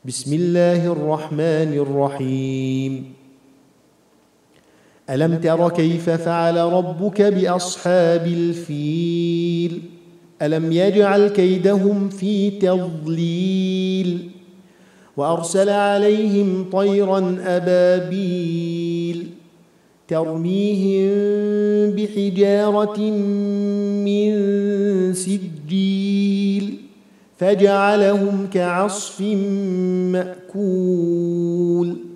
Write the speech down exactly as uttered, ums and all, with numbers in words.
بسم الله الرحمن الرحيم ألم تر كيف فعل ربك بأصحاب الفيل ألم يجعل كيدهم في تضليل وأرسل عليهم طيرا أبابيل ترميهم بحجارة من سجيل فجعلهم كعصف مأكول